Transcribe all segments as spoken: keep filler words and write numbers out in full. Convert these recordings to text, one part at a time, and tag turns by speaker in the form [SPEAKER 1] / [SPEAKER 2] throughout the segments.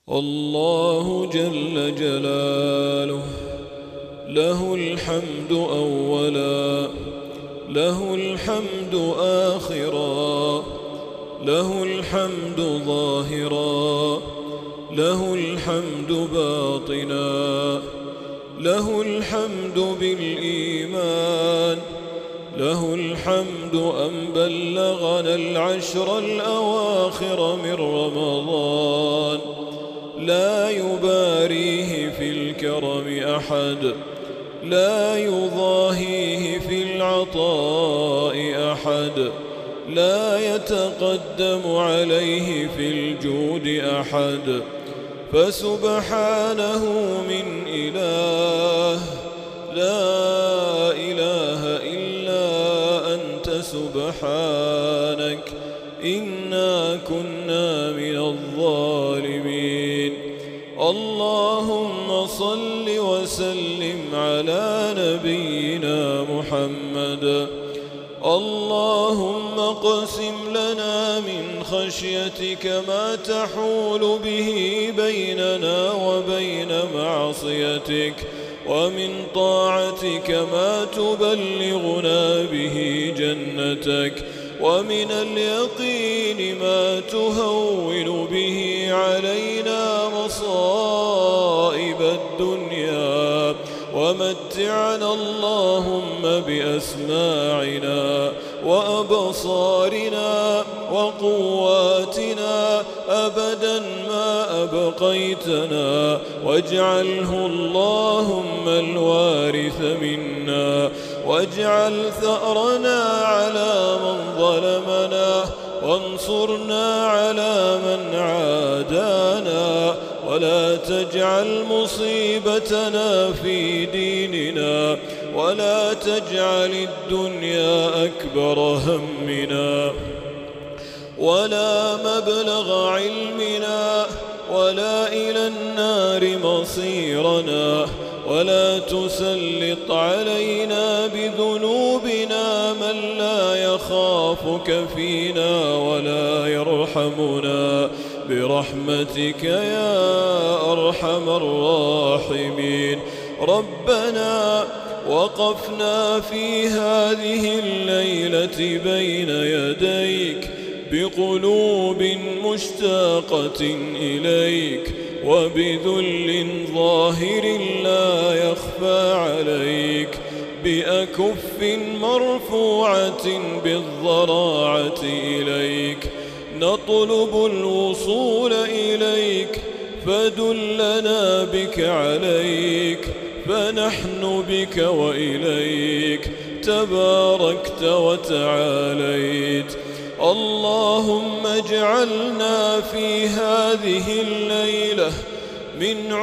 [SPEAKER 1] الله جل جلاله له الحمد أولا، له الحمد آخرا، له الحمد ظاهرا، له الحمد باطنا، له الحمد بالإيمان، له الحمد أن بلغنا العشر الأواخر من رمضان، لا يباريه في الكرم أحد، لا يضاهيه في العطاء أحد، لا يتقدم عليه في الجود أحد، فسبحانه من إله، لا إله إلا أنت سبحانك إنا كنا من الظالمين. اللهم صل وسلم على نبينا محمد. اللهم اقسم لنا من خشيتك ما تحول به بيننا وبين معصيتك، ومن طاعتك ما تبلغنا به جنتك، ومن اليقين ما تهون به علينا مصائب الدنيا، ومتعنا اللهم بأسماعنا وأبصارنا وقواتنا أبدا ما أبقيتنا، واجعله اللهم الوارث منا، واجعل ثأرنا على من ظلمنا، وانصرنا على من عادانا، ولا تجعل مصيبتنا في ديننا، ولا تجعل الدنيا أكبر همنا، ولا مبلغ علمنا، ولا إلى النار مصيرنا، ولا تسلط علينا بذنوبنا من لا يخافك فينا ولا يرحمنا، برحمتك يا أرحم الراحمين. ربنا وقفنا في هذه الليلة بين يديك بقلوب مشتاقة إليك، وبذل ظاهر لا يخفى عليك، بأكف مرفوعة بالضراعة إليك، نطلب الوصول إليك، فدلنا بك عليك، فنحن بك وإليك تباركت وتعاليت. اللهم اجعلنا في هذه الليلة من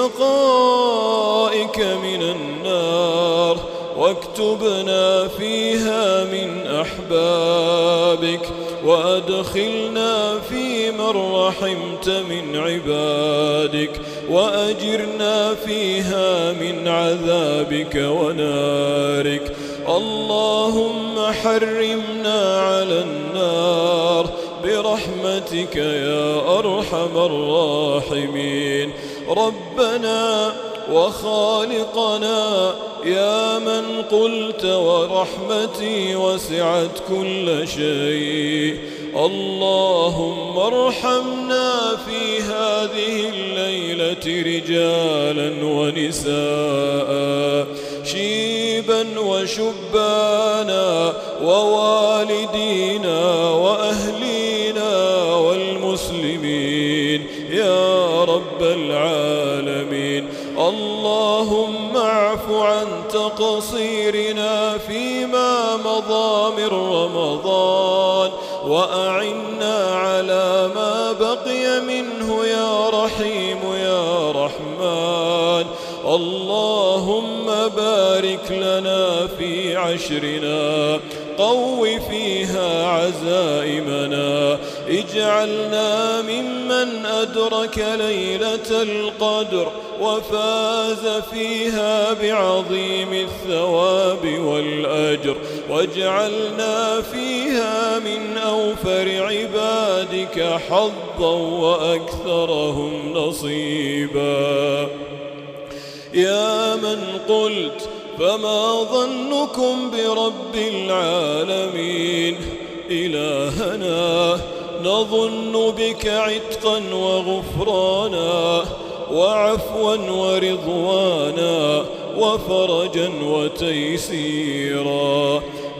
[SPEAKER 1] عتقائك من النار، واكتبنا فيها من أحبابك، وأدخلنا في من رحمت من عبادك، وأجرنا فيها من عذابك ونارك. اللهم حرمنا على النار برحمتك يا أرحم الراحمين. ربنا وخالقنا يا من قلت ورحمتي وسعت كل شيء، اللهم ارحمنا في هذه الليلة رجالا ونساء، شيبا وشبانا، ووالدينا وأهلينا والمسلمين يا رب العالمين. اللهم اعف عن تقصيرنا فيما مضى من رمضان، وأعنا على ما بقي منه يا رحيم يا رحمن. اللهم بارك لنا في عشرنا، قو فيها عزائمنا، اجعلنا ممن أدرك ليلة القدر وفاز فيها بعظيم الثواب والأجر. واجعلنا فيها من أوفر عبادك حظا وأكثرهم نصيبا. يا من قلت فما ظنكم برب العالمين؟ إلهنا نظن بك عتقا وغفرانا وعفوا ورضوانا وفرجا وتيسيرا.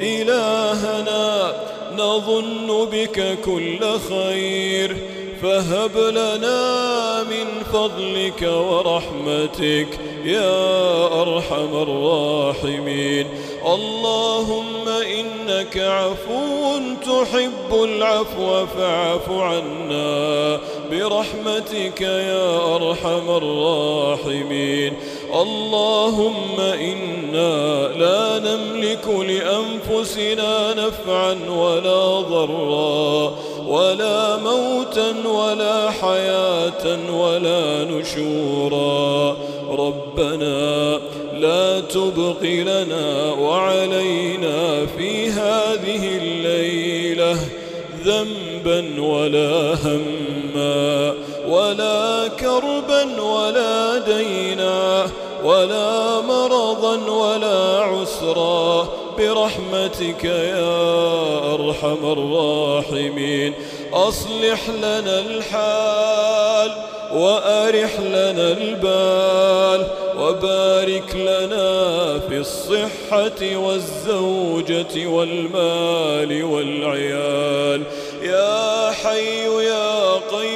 [SPEAKER 1] إلهنا نظن بك كل خير، فهب لنا من فضلك ورحمتك يا أرحم الراحمين. اللهم إنك عفو تحب العفو فاعف عنا برحمتك يا أرحم الراحمين. اللهم إنا لا نملك لأنفسنا نفعا ولا ضرا ولا موتا ولا حياة ولا نشورا. ربنا لا تبق لنا وعلينا في هذه الليلة ذنبا ولا هما ولا كربا ولا دينا ولا مرضا ولا عسرا برحمتك يا أرحم الراحمين. أصلح لنا الحال وأرح لنا البال وبارك لنا في الصحة والزوجة والمال والعيال. يا حي يا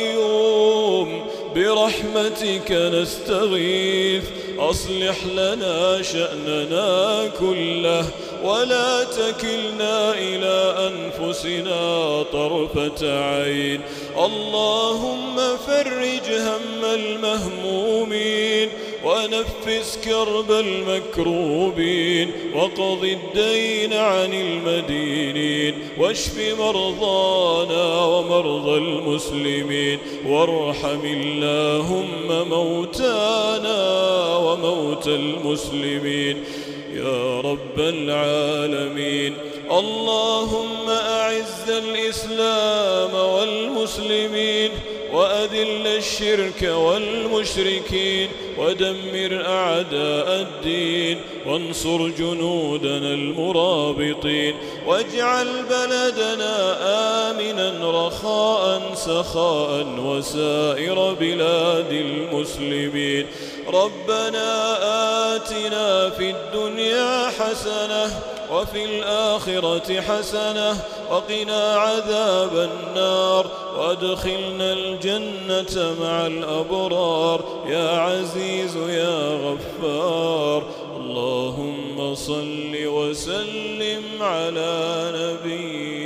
[SPEAKER 1] قيوم برحمتك نستغيث، أصلح لنا شأننا كله ولا تكلنا إلى أنفسنا طرفة عين. اللهم فرج هم المهمومين ونفس كرب المكروبين وقض الدين عن المدينين واشف مرضانا ومرضى المسلمين وارحم اللهم موتانا وموتى المسلمين يا رب العالمين. اللهم أعز الإسلام والمسلمين وأذل الشرك والمشركين ودمر أعداء الدين وانصر جنودنا المرابطين واجعل بلدنا آمنا رخاء سخاء وسائر بلاد المسلمين. ربنا آتنا في الدنيا حسنة وفي الآخرة حسنة وقنا عذاب النار وادخلنا الجنة مع الأبرار يا عزيز يا غفار. اللهم صل وسلم على نبينا